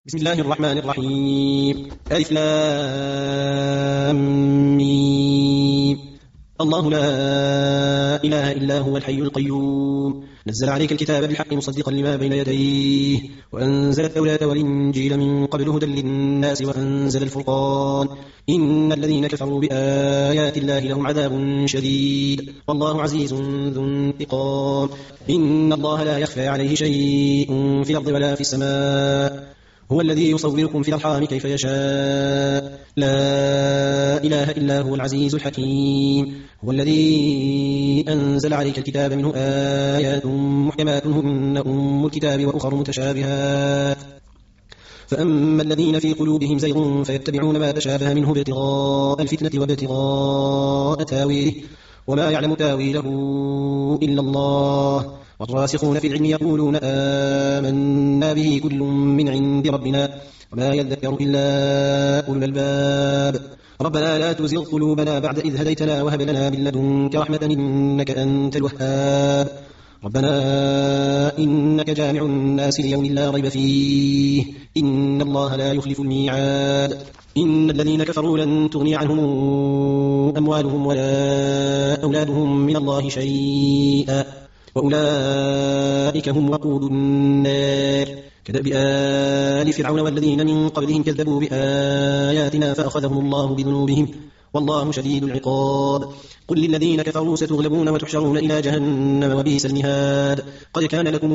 بسم الله الرحمن الرحيم. ألف لام ميم. الله لا إله إلا هو الحي القيوم نزل عليك الكتاب بالحق مصدقا لما بين يديه وأنزل التوراة والإنجيل من قبل هدى للناس وأنزل الفرقان إن الذين كفروا بآيات الله لهم عذاب شديد والله عزيز ذو انتقام. إن الله لا يخفى عليه شيء في الأرض ولا في السماء هو الذي يصوركم في الأرحام كيف يشاء لا إله إلا هو العزيز الحكيم. هو الذي أنزل عليك الكتاب منه آيات محكمات هن أم الكتاب وأخر متشابهات فأما الذين في قلوبهم زيغ فيتبعون ما تشابه منه ابتغاء الفتنة وابتغاء تاويله وما يعلم تاويله إلا الله والراسخون في العلم يقولون آمنا به كل من عند ربنا وما يذكر إلا أولو الألباب. ربنا لا تزغ قلوبنا بعد إذ هديتنا وهب لنا من لدنك رحمة إنك أنت الوهاب. ربنا إنك جامع الناس ليوم لا ريب فيه إن الله لا يخلف الميعاد. إن الذين كفروا لن تغني عنهم أموالهم ولا أولادهم من الله شيئا وأولئك هم وقود النار كدأب آل فرعون والذين من قبلهم كذبوا بآياتنا فأخذهم الله بذنوبهم والله شديد العقاب. قل للذين كفروا ستغلبون وتحشرون إلى جهنم وبئس المهاد. قد كان لكم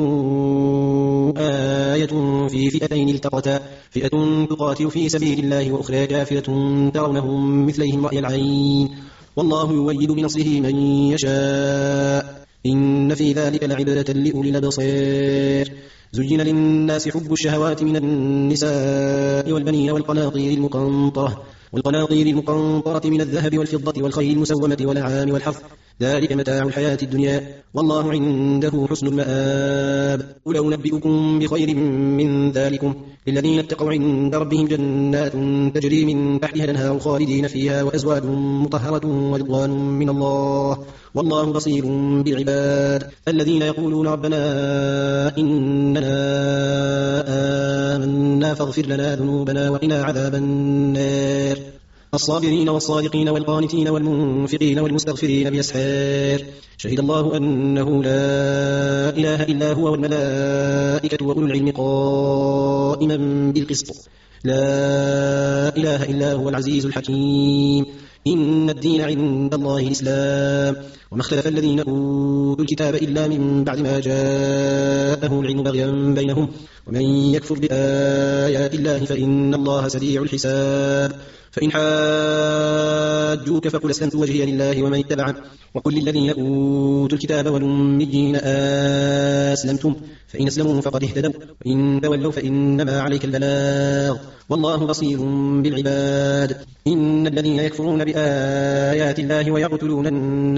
آية في فئتين التقتا فئة تقاتل في سبيل الله وأخرى كافرة ترونهم مثليهم رأي العين والله يؤيد بنصره من يشاء إن في ذلك لعبرة لأولي الأبصار. زين للناس حب الشهوات من النساء والبنين والقناطير المقنطرة من الذهب والفضة والخيل المسومة والأنعام والحرث ذلك متاع الحياة الدنيا والله عنده حسن المآب. قل أنبئكم بخير من ذلكم للذين اتقوا عند ربهم جنات تجري من تحتها الأنهار خالدين فيها وأزواج مطهرة ورضوان من الله والله بصير بالعباد. الذين يقولون ربنا إننا آمنا فاغفر لنا ذنوبنا وقنا عذاب النار. الصابرين والصادقين والقانتين والمنفقين والمستغفرين بأسحار شهد الله أنه لا إله إلا هو والملائكة وأولو العلم قائما بالقسط لا إله إلا هو العزيز الحكيم. إن الدين عند الله الإسلام وما اختلف الذين أوتوا الكتاب إلا من بعد ما جاءهم العلم بغيا بينهم ومن يكفر بآيات الله فإن الله سريع الحساب. فإن حاجوك فقل أسلمت وجهي لله ومن اتبعن وقل للذين أوتوا الكتاب والأميين أسلمتم فإن أسلموا فقد اهتدوا وإن تولوا فإنما عليك البلاغ والله بصير بالعباد. إن الذين يكفرون بآيات الله ويقتلون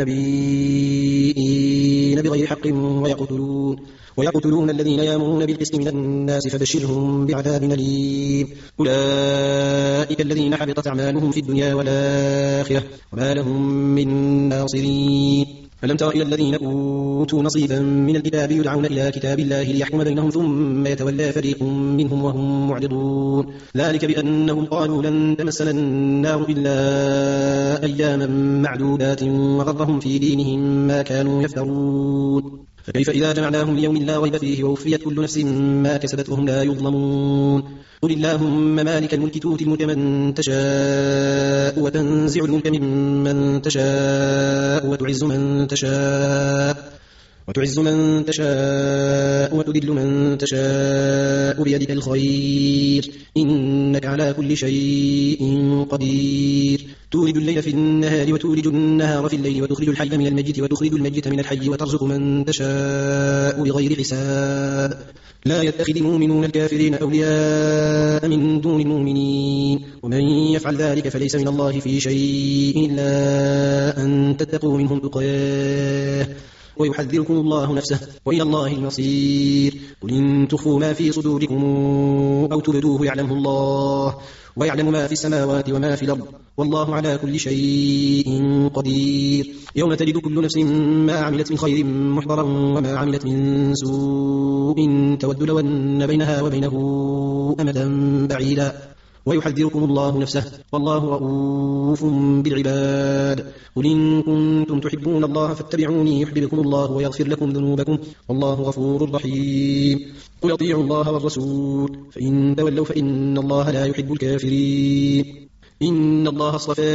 النبيين بغير حق ويقتلون الذين يأمرون بالقسط من الناس فبشرهم بعذاب أليم. أولئك الذين حبطت أعمالهم في الدنيا والآخرة وما لهم من ناصرين. ألم تر إلى الذين أوتوا نصيبا من الكتاب يدعون إلى كتاب الله ليحكم بينهم ثم يتولى فريق منهم وهم معرضون ذلك بأنهم قالوا لن تمسنا النار إلا أياما معدودات وغرهم في دينهم ما كانوا يفترون. فكيف إذا جمعناهم ليوم لا ريب فيه ووفيت كل نفس ما كسبت وهم لا يظلمون. قل اللهم مالك الملك تؤتي الملك من تشاء وتنزع الملك ممن تشاء وتعز من تشاء وتذل من تشاء بيدك الخير إنك على كل شيء قدير. تولج الليل في النهار وتولج النهار في الليل وتخرج الحي من الميت وتخرج الميت من الحي وترزق من تشاء بغير حساب. لا يتخذ المؤمنون الكافرين أولياء من دون المؤمنين ومن يفعل ذلك فليس من الله في شيء إلا أن تتقوا منهم تقاه ويحذركم الله نفسه وإلى الله المصير. قل إن تخفوا ما في صدوركم أو تبدوه يعلمه الله ويعلم ما في السماوات وما في الأرض والله على كل شيء قدير. يوم تجد كل نفس ما عملت من خير محضرا وما عملت من سوء تود لو أن بينها وبينه أمدا بعيدا ويحذركم الله نفسه والله رؤوف بالعباد. قل إن كنتم تحبون الله فاتبعوني يحببكم الله ويغفر لكم ذنوبكم والله غفور رحيم. قل اطيعوا الله والرسول فإن تولوا فإن الله لا يحب الكافرين. إن الله اصطفى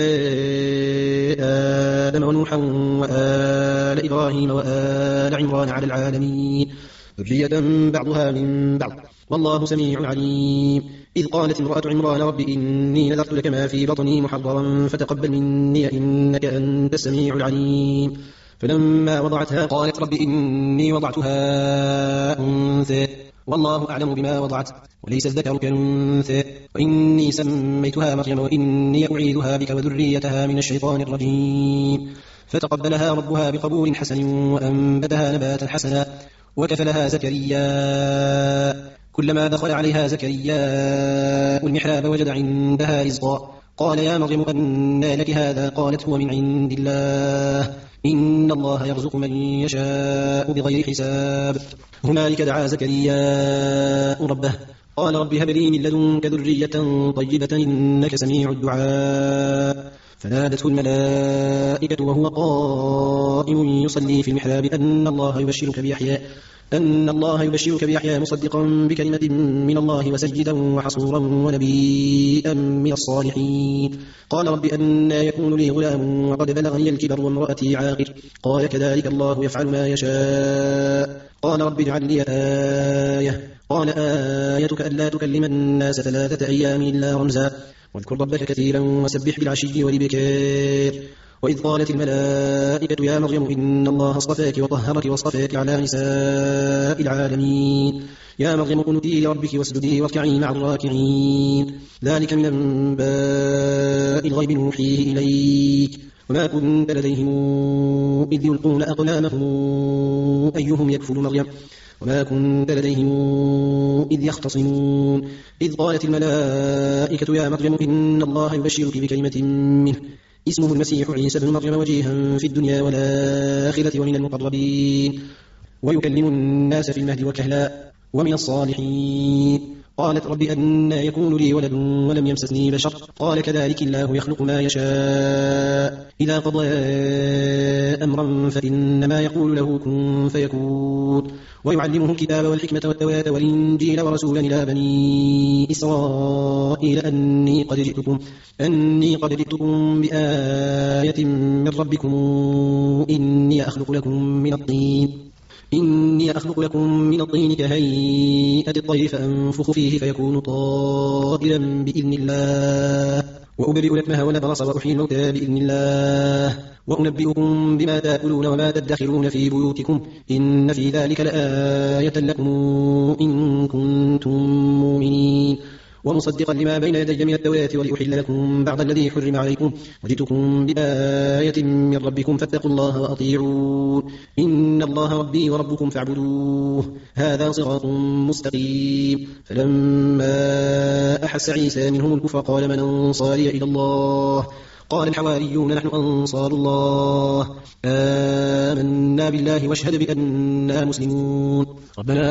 آدم ونوحا وآل إبراهيم وآل عمران على العالمين ذرية بعضها من بعض والله سميع عليم. إذ قالت امرأة عمران رب إني نذرت لك ما في بطني محررا فتقبل مني إنك أنت السميع العليم. فلما وضعتها قالت رب إني وضعتها أنثى والله أعلم بما وضعت وليس الذكر كالأنثى وإني سميتها مريم وإني أعيذها بك وذريتها من الشيطان الرجيم. فتقبلها ربها بقبول حسن وأنبتها نباتا حسنا وكفلها زكريا. كلما دخل عليها زكريا المحراب وجد عندها رزقا قال يا مريم أنى لك هذا قالت هو من عند الله إن الله يرزق من يشاء بغير حساب. هنالك دعا زكريا ربه قال رب هب لي من لدنك ذرية طيبة إنك سميع الدعاء. فنادته الملائكة وهو قائم يصلي في المحراب أن الله يبشرك بيحيى مصدقا بكلمة من الله وسيدا وحصورا ونبيا من الصالحين. قال رب أنى يكون لي غلام وقد بلغني الكبر وامرأتي عاقر قال كذلك الله يفعل ما يشاء. قال رب اجعل لي آية قال آيتك ألا تكلم الناس 3 أيام إلا رمزا واذكر ربك كثيرا وسبح بالعشي والإبكار. وإذ قالت الملائكة يا مريم إن الله اصطفاك وطهرك واصطفاك على نساء العالمين. يا مريم قنتي لربك واسجدي واركعي مع الراكعين. ذلك من أنباء الغيب نوحيه إليك وما كنت لديهم إذ يلقون أقلامهم أيهم يكفل مريم وما كنت لديهم إذ يختصمون. إذ قالت الملائكة يا مريم إن الله يبشرك بكلمة منه اسمه المسيح عيسى بن مريم وجيها في الدنيا والآخرة ومن المقربين ويكلم الناس في المهد وكهلا ومن الصالحين. قالت رب أنى يكون لي ولد ولم يمسسني بشر قال كذلك الله يخلق ما يشاء إذا قضى أمرا فإنما يقول له كن فيكون. ويعلمه الكتاب والحكمة والتوراة والإنجيل ورسولا إلى بني إسرائيل أني قد جئتكم بآية من ربكم إني أخلق لكم من الطين كهيئة الطير فأنفخ فيه فيكون طائرا بإذن الله وأبرئ الأكمه والأبرص وأحيي الموتى بإذن الله وأنبئكم بما تأكلون وما تدخرون في بيوتكم إن في ذلك لآية لكم إن كنتم مؤمنين. ومصدقا لما بين يدي من التوراة ولأحل لكم بعض الذي حرم عليكم وجئتكم بآية من ربكم فاتقوا الله وأطيعون إن الله ربي وربكم فاعبدوه هذا صراط مستقيم. فلما أحس عيسى منهم الكفر قال من أنصاري إلى الله قال الحواريون نحن أنصار الله آمنا بالله واشهد بأننا مسلمون. ربنا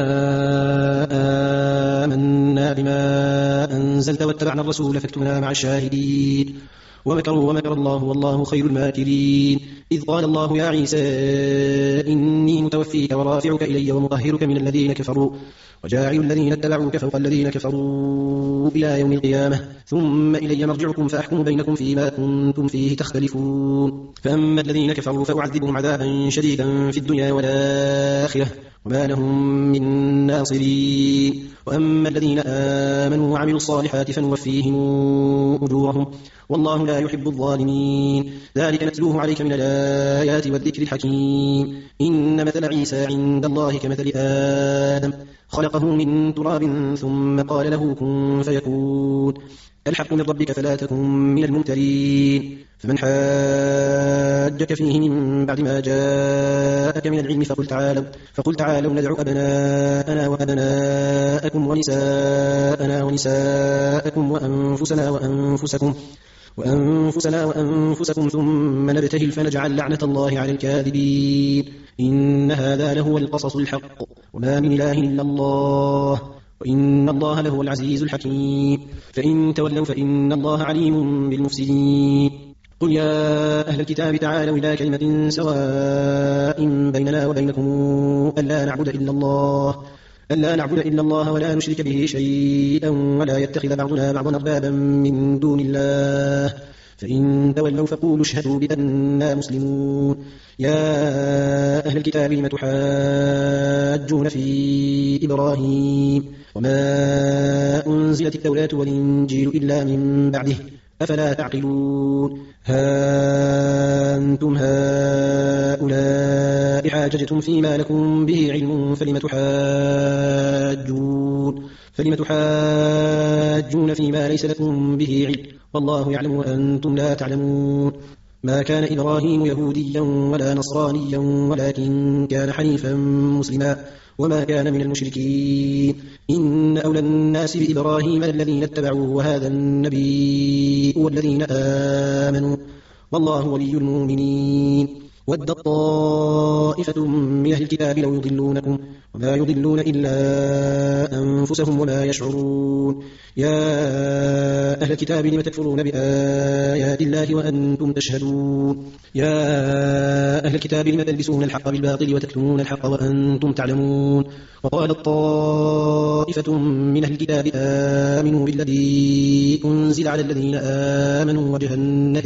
آمنا بما أنزلت واتبعنا الرسول فاكتبنا مع الشاهدين. ومكروا ومكر الله والله خير الماكرين. إذ قال الله يا عيسى إني متوفيك ورافعك إلي ومطهرك من الذين كفروا وجاعل الذين اتبعوك فوق الذين كفروا إلى يوم القيامة ثم إلي مرجعكم فأحكم بينكم فيما كنتم فيه تختلفون. فأما الذين كفروا فأعذبهم عذابا شديدا في الدنيا والآخرة وما لهم من ناصرين. وأما الذين آمنوا وعملوا الصالحات فنوفيهم أجورهم والله لا يحب الظالمين. ذلك نتلوه عليك من الآيات والذكر الحكيم. إن مثل عيسى عند الله كمثل آدم خلقه من تراب ثم قال له كن فيكون الحق من ربك فلا تكن من الممترين فمن حاجك فيه من بعد ما جاءك من العلم فقل تعالوا ندعو أبناءنا وأبناءكم ونساءنا ونساءكم وأنفسنا وأنفسكم ثم نبتهل فنجعل لعنة الله على الكاذبين إن هذا لهو القصص الحق وما من إله إلا الله وإن الله لهو العزيز الحكيم فإن تولوا فإن الله عليم بالمفسدين قل يا أهل الكتاب تعالوا إلى كلمة سواء بيننا وبينكم ألا نعبد إلا الله ولا نشرك به شيئا ولا يتخذ بعضنا بعضا أربابا من دون الله فإن تولوا فقولوا اشهدوا بأننا مسلمون يا أهل الكتاب لم تحاجون في إبراهيم وما أنزلت التوراة والإنجيل إلا من بعده أفلا تعقلون ها أنتم هؤلاء حاججتم فيما لكم به علم فلم تحاجون فيما ليس لكم به علم والله يعلم وأنتم لا تعلمون ما كان إبراهيم يهوديا ولا نصرانيا ولكن كان حنيفا مسلما وما كان من المشركين إن أولى الناس بإبراهيم الذين اتبعوه وهذا النبي والذين آمنوا والله ولي المؤمنين ودت طائفة من أهل الكتاب لو يضلونكم وما يضلون إلا أنفسهم وما يشعرون يا أهل الكتاب لم تكفرون بآيات الله وأنتم تشهدون يا أهل الكتاب لم تلبسون الحق بالباطل وتكتمون الحق وأنتم تعلمون وقالت طائفة من أهل الكتاب آمنوا بالذي أنزل على الذين آمنوا وجه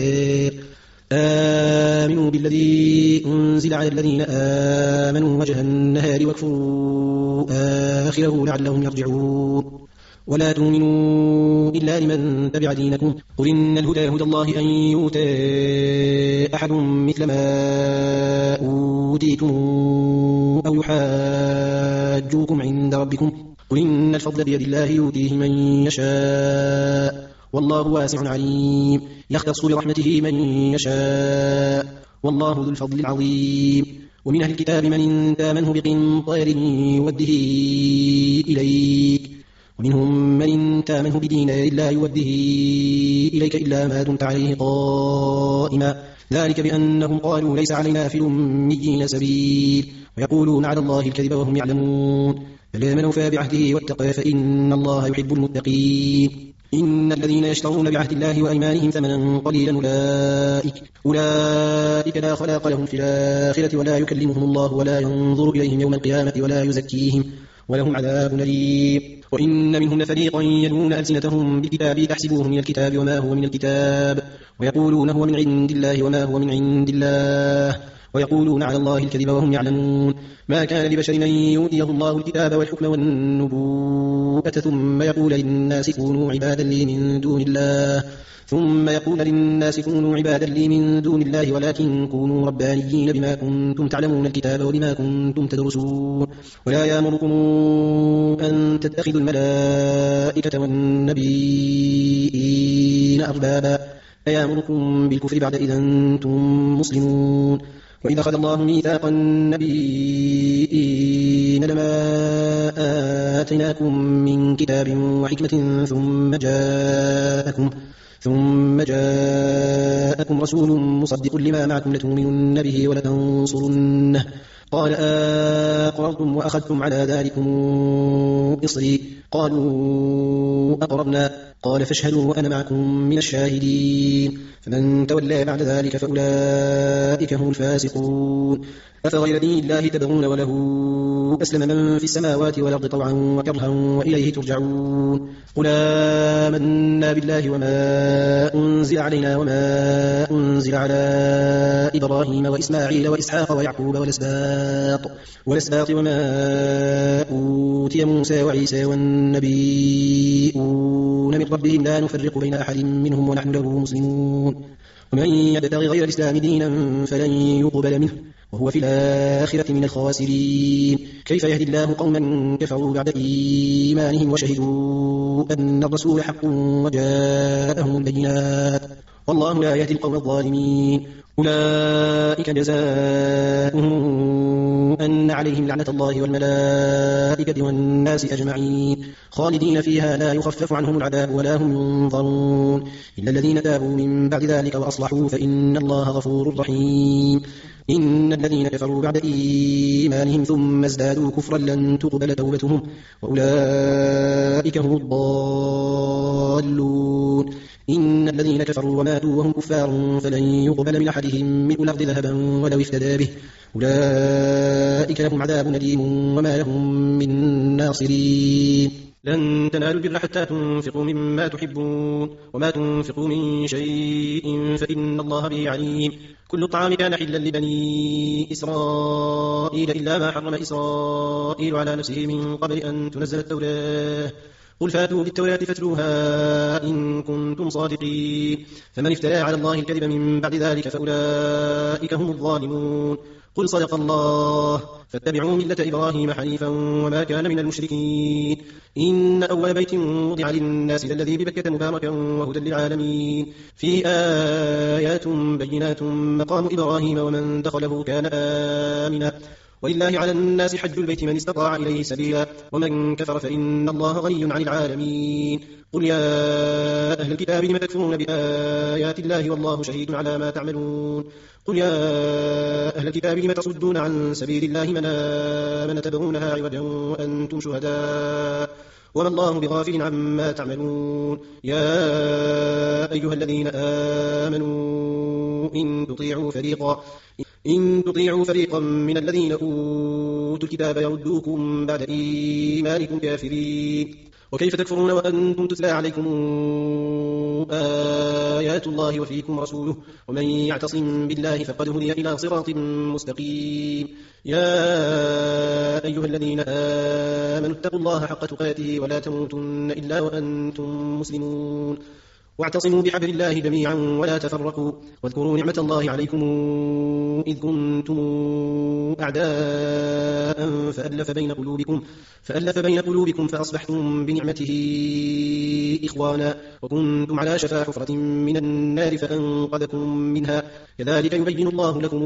النهار واكفروا آخره لعلهم يرجعون ولا تؤمنوا إلا لمن تبع دينكم قل إن الهدى هدى الله أن يؤتى أحد مثل ما أوتيتم أو يحاجوكم عند ربكم قل إن الفضل بيد الله يؤتيه من يشاء والله واسع عليم يختص برحمته من يشاء والله ذو الفضل العظيم ومن أهل الكتاب من تامنه بقنطار يوده إليك ومنهم من تامنه بدينار لا يوده إليك إلا ما دمت عليه قائما ذلك بأنهم قالوا ليس علينا في الأميين سبيل ويقولون على الله الكذب وهم يعلمون فآمنوا بعهده واتقوا فإن الله يحب المتقين إن الذين يشترون بعهد الله وأيمانهم ثمنا قليلا أولئك لا خلاق لهم في الآخرة ولا يكلمهم الله ولا ينظر إليهم يوم القيامة ولا يزكيهم ولهم عذاب أليم وإن منهم لفريقا يلون ألسنتهم بالكتاب تحسبوه من الكتاب وما هو من الكتاب ويقولون هو من عند الله وما هو من عند الله ويقولون على الله الكذب وهم يعلمون ما كان لبشر أن يؤتيه الله الكتاب والحكم والنبوءة ثم يقول للناس كونوا عبادا لي من دون الله ولكن كونوا ربانيين بما كنتم تعلمون الكتاب وبما كنتم تدرسون ولا يأمركم أن تتخذوا الملائكة والنبيين أربابا أيأمركم بالكفر بعد إذا أنتم مسلمون وإذا أخذ الله ميثاق النبيين لما آتيناكم من كتاب وحكمة ثم جاءكم رسول مصدق لما معكم لتؤمنن به ولتنصرنه قال أقررتم وأخذتم على ذلكم إصري قالوا أقررنا قال فاشهدوا وأنا معكم من الشاهدين فمن تولى بعد ذلك فأولئك هم الفاسقون أفغير دين الله تبغون وله أسلم من في السماوات والأرض طوعا وكرها وإليه ترجعون قل آمنا بالله وما أنزل علينا وما أنزل على إبراهيم وإسماعيل وإسحاق ويعقوب والأسباط وما أوتي موسى وعيسى والنبيون من ربهم لا نفرق بين أحد منهم ونحن له مسلمون ومن يبتغي غير الإسلام دينا فلن يقبل منه وهو في الآخرة من الخاسرين. كيف يهدي الله قوما كفروا بعد إيمانهم وشهدوا أن الرسول حق وجاءهم البينات، والله لا يهدي القوم الظالمين. أولئك جزاؤهم أن عليهم لعنة الله والملائكة والناس أجمعين خالدين فيها لا يخفف عنهم العذاب ولا هم ينظرون إلا الذين تابوا من بعد ذلك وأصلحوا فإن الله غفور رحيم. إن الذين كفروا بعد إيمانهم ثم ازدادوا كفرا لن تقبل توبتهم وأولئك هم الضالون. إن الذين كفروا وماتوا وهم كفار فلن يقبل من أحدهم ملء الأرض ذهبا ولو افتدى به أولئك لهم عذاب أليم وما لهم من ناصرين. لن تنالوا البر حتى تنفقوا مما تحبون وما تنفقوا من شيء فإن الله به عليم. كل الطعام كان حلا لبني إسرائيل إلا ما حرم إسرائيل على نفسه من قبل أن تنزل التوراة. قل فاتوا بالتوراة فاتلوها إن كنتم صادقين. فمن افترى على الله الكذب من بعد ذلك فأولئك هم الظالمون. قل صدق الله فاتبعوا ملة إبراهيم حنيفا وما كان من المشركين. إن أول بيت وضع للناس للذي ببكة مباركا وهدى للعالمين فيه آيات بينات مقام إبراهيم ومن دخله كان آمنا ولله على الناس حج البيت من استطاع إليه سبيلا ومن كفر فإن الله غني عن العالمين. قل يا أهل الكتاب لم تكفرون بآيات الله والله شهيد على ما تعملون. قل يا أهل الكتاب لم تصدون عن سبيل الله من تبغونها عوجا وأنتم شهداء وما الله بغافل عما تعملون. يا أيها الذين آمنوا إن تطيعوا فريقا من الذين أوتوا الكتاب يردوكم بعد إيمانكم كافرين. وكيف تكفرون وأنتم تتلى عليكم آيات الله وفيكم رسوله ومن يعتصم بالله فقد هدي إلى صراط مستقيم. يا أيها الذين آمنوا اتقوا الله حق تقاته ولا تموتن إلا وأنتم مسلمون. واعتصموا بحبل الله جميعا ولا تفرقوا واذكروا نعمة الله عليكم إذ كنتم أعداء فألف بين قلوبكم فأصبحتم بنعمته إخوانا وكنتم على شفا حفرة من النار فأنقذكم منها كذلك يبين الله لكم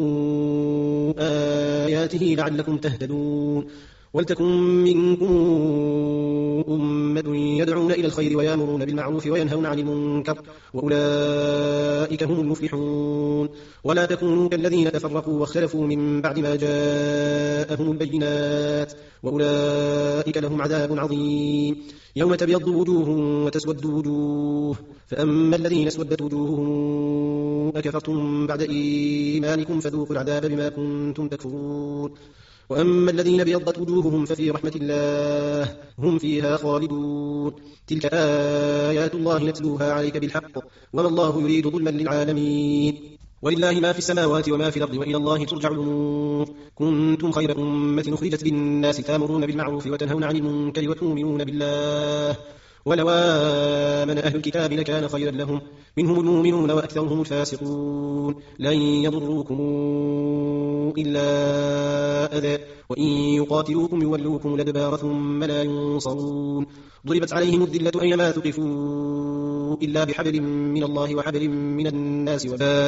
آياته لعلكم تهتدون. ولتكن منكم أمة يدعون إلى الخير ويأمرون بالمعروف وينهون عن المنكر وأولئك هم المفلحون. ولا تكونوا كالذين تفرقوا واختلفوا من بعد ما جاءهم البينات وأولئك لهم عذاب عظيم. يوم تبيض وجوه وتسود وجوه فأما الذين اسودت وجوههم أكفرتم بعد إيمانكم فذوقوا العذاب بما كنتم تكفرون. وأما الذين ابيضت وجوههم ففي رحمة الله هم فيها خالدون. تلك آيات الله نتلوها عليك بالحق وما الله يريد ظلما للعالمين. ولله ما في السماوات وما في الأرض وإلى الله ترجع الأمور. كنتم خير أمة أخرجت للناس تأمرون بالمعروف وتنهون عن المنكر وتؤمنون بالله ولو آمن أهل الكتاب لكان خيرا لهم منهم المؤمنون وأكثرهم الفاسقون. لن يضروكم إلا أذى وإن يقاتلوكم يولوكم الأدبار ثم لا ينصرون. ضربت عليهم الذلة أينما ثقفوا إلا بحبل من الله وحبل من الناس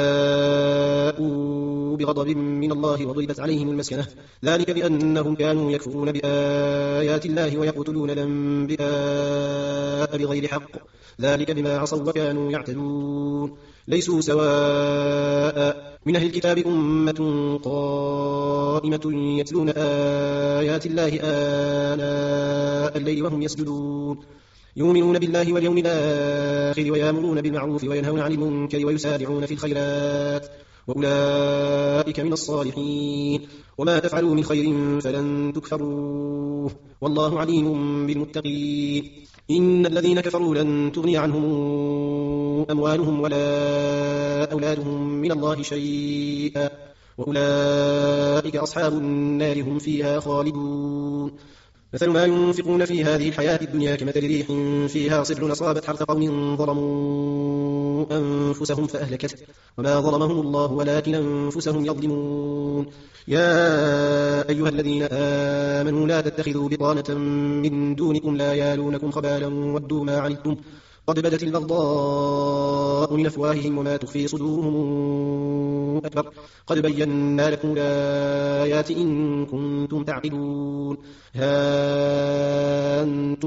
وباءوا بغضب من الله وضربت عليهم المسكنة ذلك بأنهم كانوا يكفرون بآيات الله ويقتلون الأنبياء بغير حق ذلك بما عصوا وكانوا يعتدون. ليسوا سواء من أهل الكتاب أمة قائمة يتلون آيات الله آناء الليل وهم يسجدون يؤمنون بالله واليوم الآخر ويأمرون بالمعروف وينهون عن المنكر ويسارعون في الخيرات وأولئك من الصالحين. وما تفعلوا من خير فلن تكفروه والله عليم بالمتقين. إن الذين كفروا لن تغني عنهم أموالهم ولا أولادهم من الله شيئا وأولئك أصحاب النار هم فيها خالدون. مثل ما ينفقون في هذه الحياة الدنيا كمثل ريح فيها صر أصابت حرث قوم ظلموا أنفسهم فأهلكته وما ظلمهم الله ولكن أنفسهم يظلمون يا أيها الذين آمنوا لا تتخذوا بطانة من دونكم لا يالونكم خبالا ودوا ما عنتم قد بدت البغضاء من أفواههم وما تخفي صدورهم أكبر قد بينا لكم الآيات إن كنتم تعقلون ها أنتم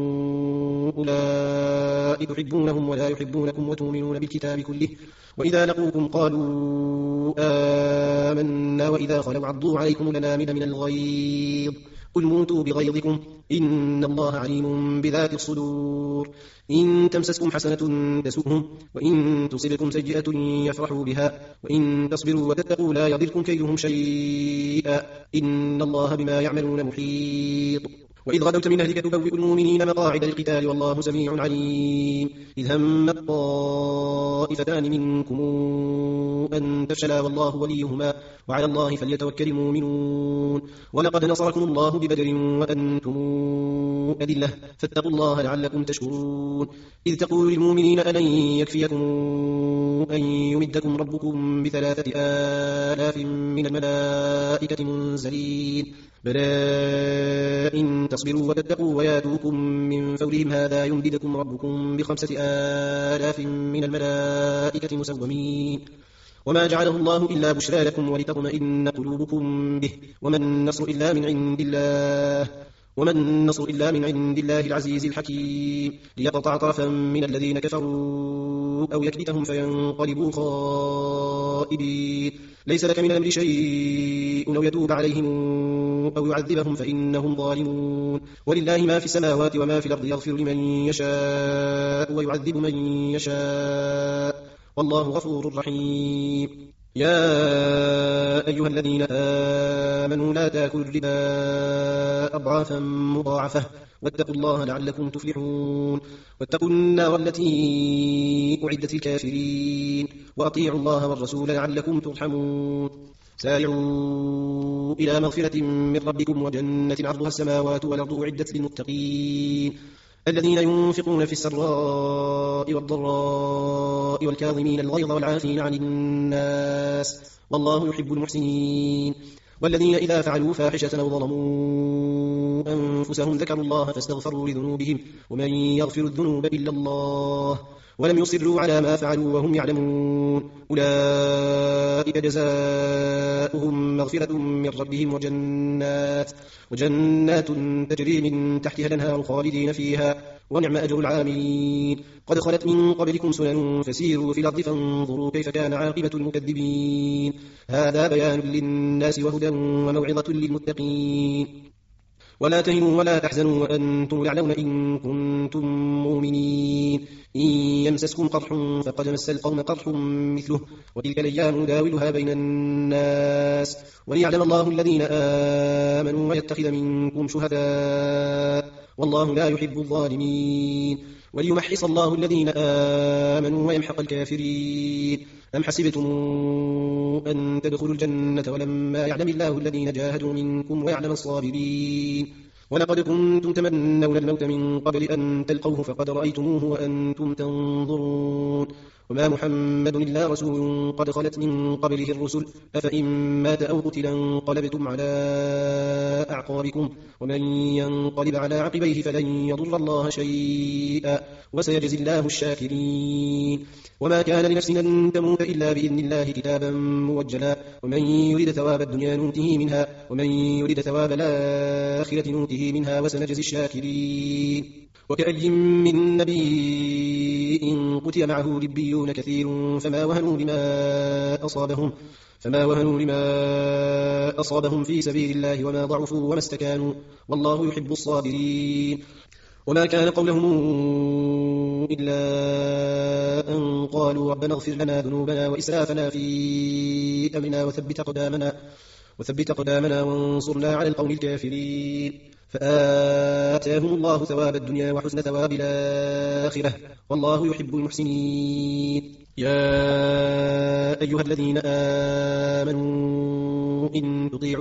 أولئك تحبونهم ولا يحبونكم وتؤمنون بالكتاب كله وإذا لقوكم قالوا آمنا وإذا خلوا عضوا عليكم الأنامل من الغيظ قل موتوا بغيظكم إن الله عليم بذات الصدور إن تمسسكم حسنة تسؤهم وإن تصبكم سيئة يفرحوا بها وإن تصبروا وتتقوا لا يضركم كيدهم شيئا إن الله بما يعملون محيط وإذ غدوت من أهلك تبوئ المؤمنين مقاعد للقتال والله سميع عليم إذ هم الطائفتان منكم أن تفشلا والله وليهما وعلى الله فليتوكل المؤمنون ولقد نصركم الله ببدر وأنتم أذلة فاتقوا الله لعلكم تشكرون إذ تقول للمؤمنين ألن يكفيكم أن يمدكم ربكم ب3,000 من الملائكة منزلين بلى إن تصبروا وتتقوا وياتوكم من فورهم هذا يمددكم ربكم ب5,000 من الملائكة مسومين وما جعله الله إلا بشرى لكم ولتطمئن قلوبكم به وما النصر إلا من عند الله العزيز الحكيم ليقطع طرفا من الذين كفروا أو يكبتهم فينقلبوا خائبين ليس لك من الأمر شيء أو يتوب عليهم أو يعذبهم فإنهم ظالمون ولله ما في السماوات وما في الأرض يغفر لمن يشاء ويعذب من يشاء والله غفور رحيم يا أيها الذين آمنوا لا تأكلوا الربا أضعافا مضاعفة واتقوا الله لعلكم تفلحون واتقوا النار التي أعدت للكافرين وأطيعوا الله والرسول لعلكم ترحمون سارعوا إلى مغفرة من ربكم وجنة عرضها السماوات والأرض أعدت للمتقين الذين ينفقون في السراء والضراء والكاظمين الغيظ والعافين عن الناس والله يحب المحسنين والذين إذا فعلوا فاحشة أو ظلموا أنفسهم ذكروا الله فاستغفروا لذنوبهم ومن يغفر الذنوب إلا الله ولم يصروا على ما فعلوا وهم يعلمون أولئك جزاؤهم مغفرة من ربهم وجنات تجري من تحتها الأنهار خالدين فيها ونعم أجر العاملين قد خلت من قبلكم سنن فسيروا في الأرض فانظروا كيف كان عاقبة المكذبين هذا بيان للناس وهدى وموعظة للمتقين ولا تهنوا ولا تحزنوا وأنتم الأعلون إن كنتم مؤمنين إن يمسسكم قرح فقد مس القوم قرح مثله وتلك الأيام نداولها بين الناس وليعلم الله الذين آمنوا ويتخذ منكم شهداء والله لا يحب الظالمين وليمحص الله الذين آمنوا ويمحق الكافرين أم حسبتم أن تدخلوا الجنة ولما يعلم الله الذين جاهدوا منكم ويعلم الصابرين ولقد كنتم تمنون الموت من قبل أن تلقوه فقد رأيتموه وأنتم تنظرون وما محمد إلا رسول قد خلت من قبله الرسل أفإن مات أو قتل انقلبتم على أعقابكم ومن ينقلب على عقبيه فلن يضر الله شيئا وسيجزي الله الشاكرين وما كان لنفس أن تموت إلا بإذن الله كتابا موجلا ومن يريد ثواب الدنيا نؤته منها ومن يريد ثواب الآخرة نؤته منها وسنجزي الشاكرين وكأي من نبي قتل معه ربيون كثير فما وهنوا لما أصابهم في سبيل الله وما ضعفوا وما استكانوا والله يحب الصابرين وما كان قولهم إلا أن قالوا ربنا اغفر لنا ذنوبنا وإسرافنا في أمرنا وثبت أقدامنا وانصرنا على القوم الكافرين فآتاهم الله ثواب الدنيا وحسن ثواب الآخرة والله يحب المحسنين يا أيها الذين آمنوا إن تطيعوا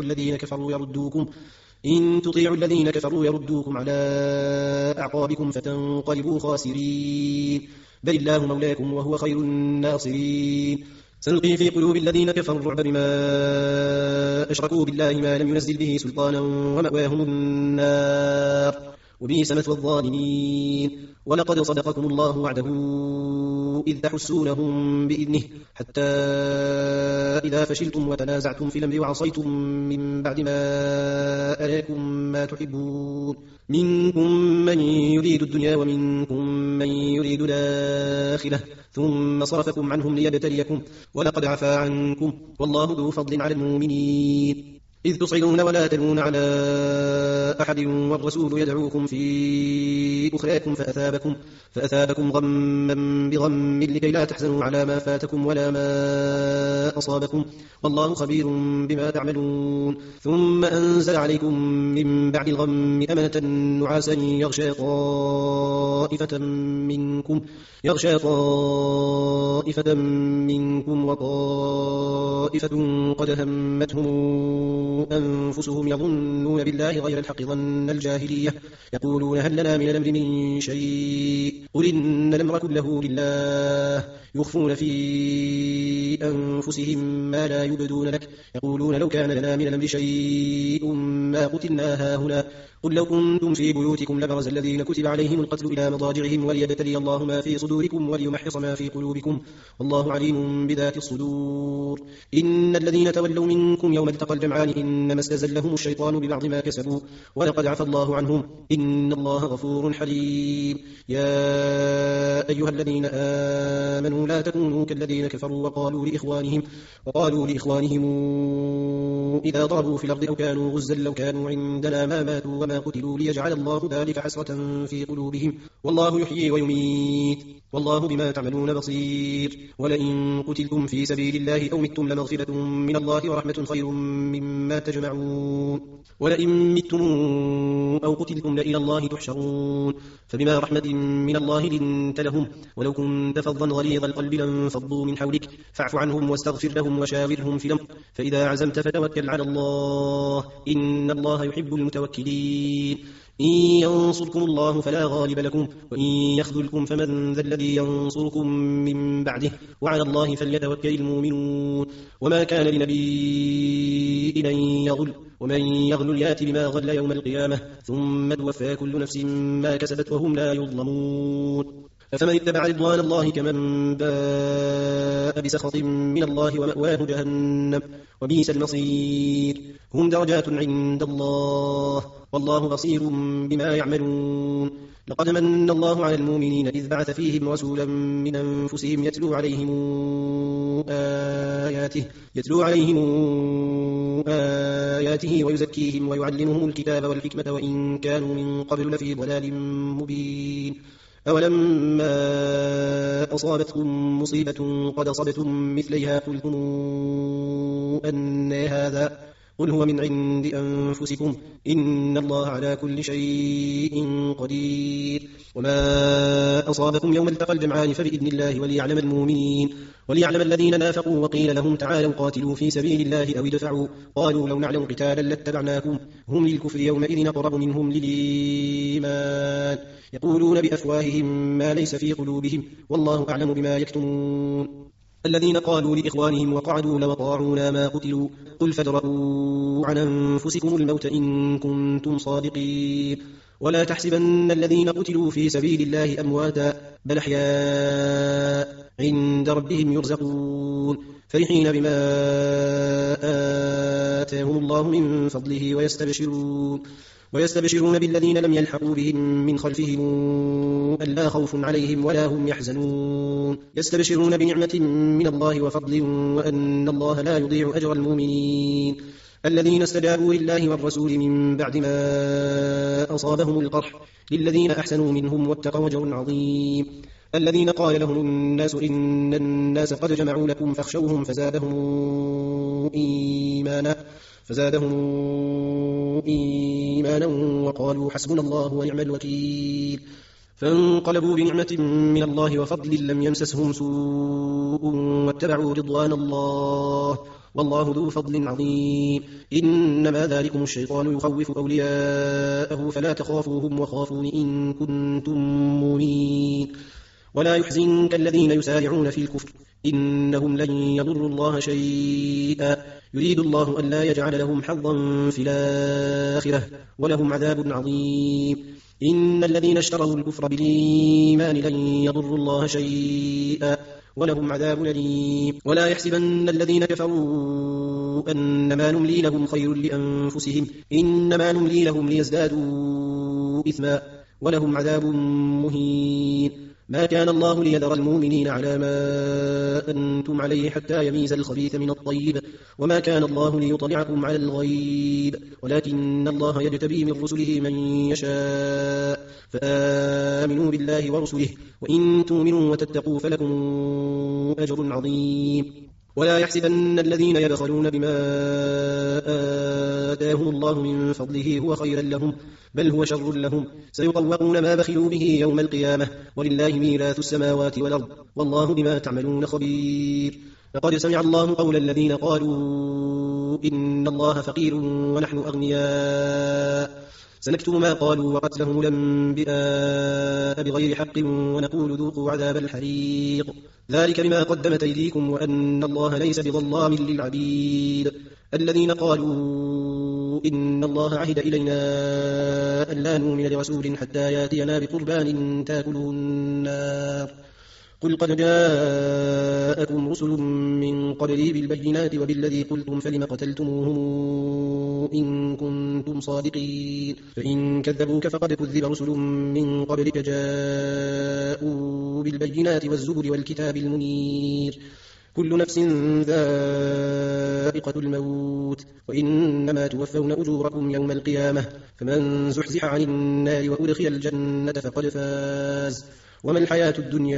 الذين كفروا يردوكم على أعقابكم فتنقلبوا خاسرين بل الله مولاكم وهو خير الناصرين. سنلقي في قلوب الذين كفروا الرعب بما أشركوا بالله ما لم ينزل به سلطانا ومأواهم النار وبئس مثوى الظالمين. ولقد صدقكم الله وعده إذ تحسونهم بإذنه حتى إذا فشلتم وتنازعتم في الأمر وعصيتم من بعد ما أراكم ما تحبون منكم من يريد الدنيا ومنكم من يريد الآخرة ثم صرفكم عنهم ليبتليكم ولقد عفا عنكم والله ذو فضل على المؤمنين. إذ تصعدون ولا تلون على أحد والرسول يدعوكم في أخراكم فأثابكم غما بغم لكي لا تحزنوا على ما فاتكم ولا ما أصابكم والله خبير بما تعملون. ثم أنزل عليكم من بعد الغم أمنة نعاسا يغشى طائفة منكم وطائفة قد همتهم أنفسهم يظنون بالله غير الحق ظن الجاهلية يقولون هل لنا من الأمر من شيء قل إن الأمر كله لله يخفون في أنفسهم ما لا يبدون لك يقولون لو كان لنا من الأمر شيء ما قتلنا هاهنا قل لو كنتم في بيوتكم لبرز الذين كتب عليهم القتل إلى مضاجعهم وليبتلي الله ما في صدوركم وليمحص ما في قلوبكم والله عليم بذات الصدور. إن الذين تولوا منكم يوم التقى الجمعان إنما استزلهم الشيطان ببعض ما كسبوا ولقد عفى الله عنهم إن الله غفور حليم. يا أيها الذين آمنوا لا تكونوا كالذين كفروا وقالوا لإخوانهم إذا ضربوا في الأرض أو كانوا غزا لو كانوا عندنا ما ماتوا وما قتلوا ليجعل الله ذلك حسرة في قلوبهم والله يحيي ويميت والله بما تعملون بصير. ولئن قتلتم في سبيل الله أو متم لمغفرة من الله ورحمة خير مما تجمعون. ولئن متم أو قتلتم لإلى الله تحشرون فبما رحمة من الله لنت لهم ولو كنت فظا غليظ القلب لانفضوا من حولك فاعف عنهم واستغفر لهم وشاورهم في الأمر فإذا عزمت فتوكل على الله إن الله يحب المتوكلين. إن ينصركم الله فلا غالب لكم وإن يخذلكم فمن ذا الذي ينصركم من بعده وعلى الله فليتوكل المؤمنون. وما كان لنبي أن يغل ومن يغل يأت بما غل يوم القيامة ثم توفى كل نفس ما كسبت وهم لا يظلمون. أفمن اتبع رضوان الله كمن باء بسخط من الله ومأواه جهنم وبئس المصير. هم درجات عند الله والله بصير بما يعملون. لقد من الله على المؤمنين إذ بعث فيهم رسولا من أنفسهم يتلو عليهم آياته ويزكيهم ويعلمهم الكتاب والحكمة وإن كانوا من قبل لفي ضلال مبين. أولما أصابتكم مصيبة قد أصبتم مثليها قلتم أن هذا قل هو من عند أنفسكم إن الله على كل شيء قدير. وما أصابكم يوم التقى الجمعان فبإذن الله وليعلم المؤمنين وليعلم الذين نافقوا وقيل لهم تعالوا قاتلوا في سبيل الله أو ادفعوا قالوا لو نعلم قتالا لاتبعناكم هم للكفر يومئذ أقرب منهم للإيمان يقولون بأفواههم ما ليس في قلوبهم والله أعلم بما يكتمون. الذين قالوا لإخوانهم وقعدوا لو طاعونا ما قتلوا قل فادرءوا عن أنفسكم الموت إن كنتم صادقين ولا تحسبن الذين قتلوا في سبيل الله أمواتا بل أحياء عند ربهم يرزقون فرحين بما آتاهم الله من فضله ويستبشرون بالذين لم يلحقوا بهم من خلفهم ألا خوف عليهم ولا هم يحزنون يستبشرون بنعمة من الله وفضل وأن الله لا يضيع أجر المؤمنين. الذين استجابوا لله والرسول من بعد ما أصابهم القرح للذين أحسنوا منهم واتقوا أجر عظيم. الذين قال لهم الناس إن الناس قد جمعوا لكم فاخشوهم فزادهم إيمانا وقالوا حسبنا الله ونعم الوكيل فانقلبوا بنعمة من الله وفضل لم يمسسهم سوء واتبعوا رضوان الله والله ذو فضل عظيم. إنما ذلكم الشيطان يخوف أولياءه فلا تخافوهم وخافون إن كنتم مؤمنين. ولا يحزنك الذين يسارعون في الكفر إنهم لن يضروا الله شيئا يريد الله أن لا يجعل لهم حظا في الآخرة ولهم عذاب عظيم إن الذين اشتروا الكفر بالإيمان لن يضروا الله شيئا ولهم عذاب أليم ولا يحسبن الذين كفروا أنما نملي لهم خير لأنفسهم إنما نملي لهم ليزدادوا إثما ولهم عذاب مهين ما كان الله ليذر المؤمنين على ما أنتم عليه حتى يميز الخبيث من الطيب وما كان الله ليطلعكم على الغيب ولكن الله يجتبي من رسله من يشاء فآمنوا بالله ورسله وإن تؤمنوا وتتقوا فلكم أجر عظيم ولا يحسبن الذين يبخلون بما آتاهم الله من فضله هو خيرا لهم بل هو شر لهم سيطوقون ما بخلوا به يوم القيامة ولله ميراث السماوات والأرض والله بما تعملون خبير لقد سمع الله قول الذين قالوا إن الله فقير ونحن أغنياء سنكتب ما قالوا وقتلهم الأنبياء بغير حق ونقول ذوقوا عذاب الحريق ذلك بما قدمت أيديكم وأن الله ليس بظلام للعبيد الذين قالوا إن الله عهد إلينا أن لا نؤمن لرسول حتى يأتينا بقربان تأكله النار قل قد جاءكم رسل من قبلي بالبينات وبالذي قلتم فلم قتلتموهم إن كنتم صادقين فإن كذبوك فقد كذب رسل من قبلك جاءوا بالبينات والزبر والكتاب المنير كل نفس ذائقة الموت وإنما توفون أجوركم يوم القيامة فمن زحزح عن النار وأدخل الجنة فقد فاز وما الحياة الدنيا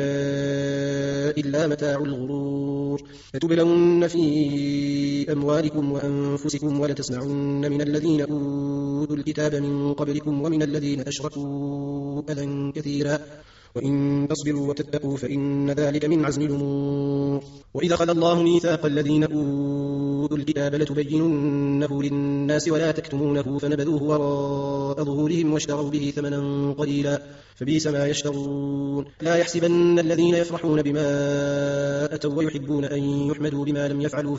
إلا متاع الغرور لتبلون في أموالكم وأنفسكم ولتسمعن من الذين أوتوا الكتاب من قبلكم ومن الذين أشركوا أذى كثيرا وإن تصبروا وتتقوا فإن ذلك من عزم الأمور وإذا أخذ الله ميثاق الذين أوتوا الكتاب لتبيننه للناس ولا تكتمونه فنبذوه وراء ظهورهم واشتروا به ثمنا قليلا فبئس ما يشترون لا يحسبن الذين يفرحون بما أتوا ويحبون أن يحمدوا بما لم يفعلوا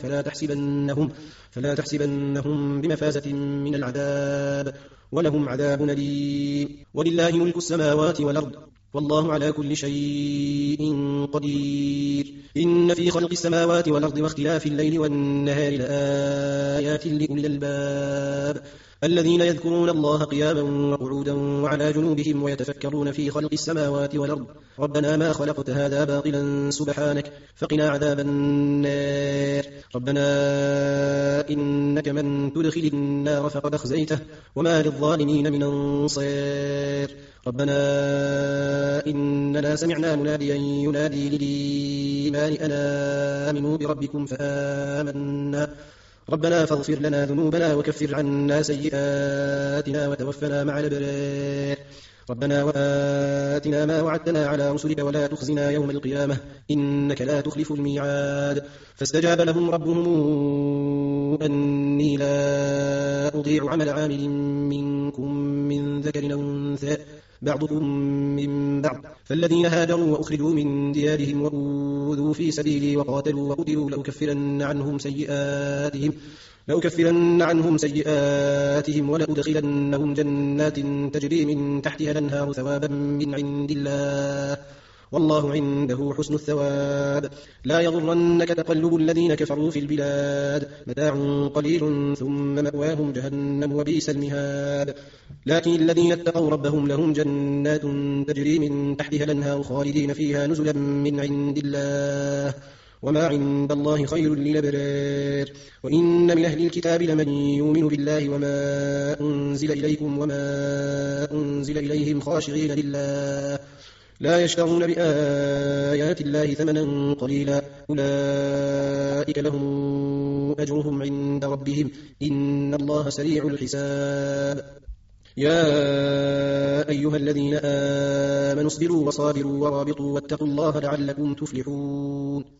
فلا تحسبنهم بمفازة من العذاب ولهم عذاب أليم ولله ملك السماوات والأرض والله على كل شيء قدير إن في خلق السماوات والأرض واختلاف الليل والنهار لآيات لأولي الألباب الذين يذكرون الله قياما وقعودا وعلى جنوبهم ويتفكرون في خلق السماوات والأرض ربنا ما خلقت هذا باطلا سبحانك فقنا عذاب النار ربنا إنك من تدخل النار فقد أخزيته وما للظالمين من أنصير ربنا إننا سمعنا مناديا ينادي للإيمان أن آمنوا بربكم فآمنا ربنا فاغفر لنا ذنوبنا وكفر عنا سيئاتنا وتوفنا مع الأبرار ربنا وآتنا ما وعدتنا على رسلك ولا تخزنا يوم القيامة إنك لا تخلف الميعاد فاستجاب لهم ربهم أني لا أضيع عمل عامل منكم من ذكر أو أنثى بعضكم من بعض فالذين هاجروا وأخرجوا من ديارهم وأوذوا في سبيلي وقاتلوا وقتلوا لأكفرن عنهم سيئاتهم ولأدخلنهم جنات تجري من تحتها الأنهار ثوابا من عند الله والله عنده حسن الثواب لا يغرنك تقلب الذين كفروا في البلاد متاع قليل ثم مأواهم جهنم وبئس المهاد لكن الذين اتقوا ربهم لهم جنات تجري من تحتها الأنهار خالدين فيها نزلا من عند الله وما عند الله خير للأبرار وإن من أهل الكتاب لمن يؤمن بالله وما أنزل إليكم وما أنزل إليهم خاشعين لله لا يشترون بآيات الله ثمنا قليلا أولئك لهم أجرهم عند ربهم إن الله سريع الحساب يا أيها الذين آمنوا اصبروا وصابروا ورابطوا واتقوا الله لعلكم تفلحون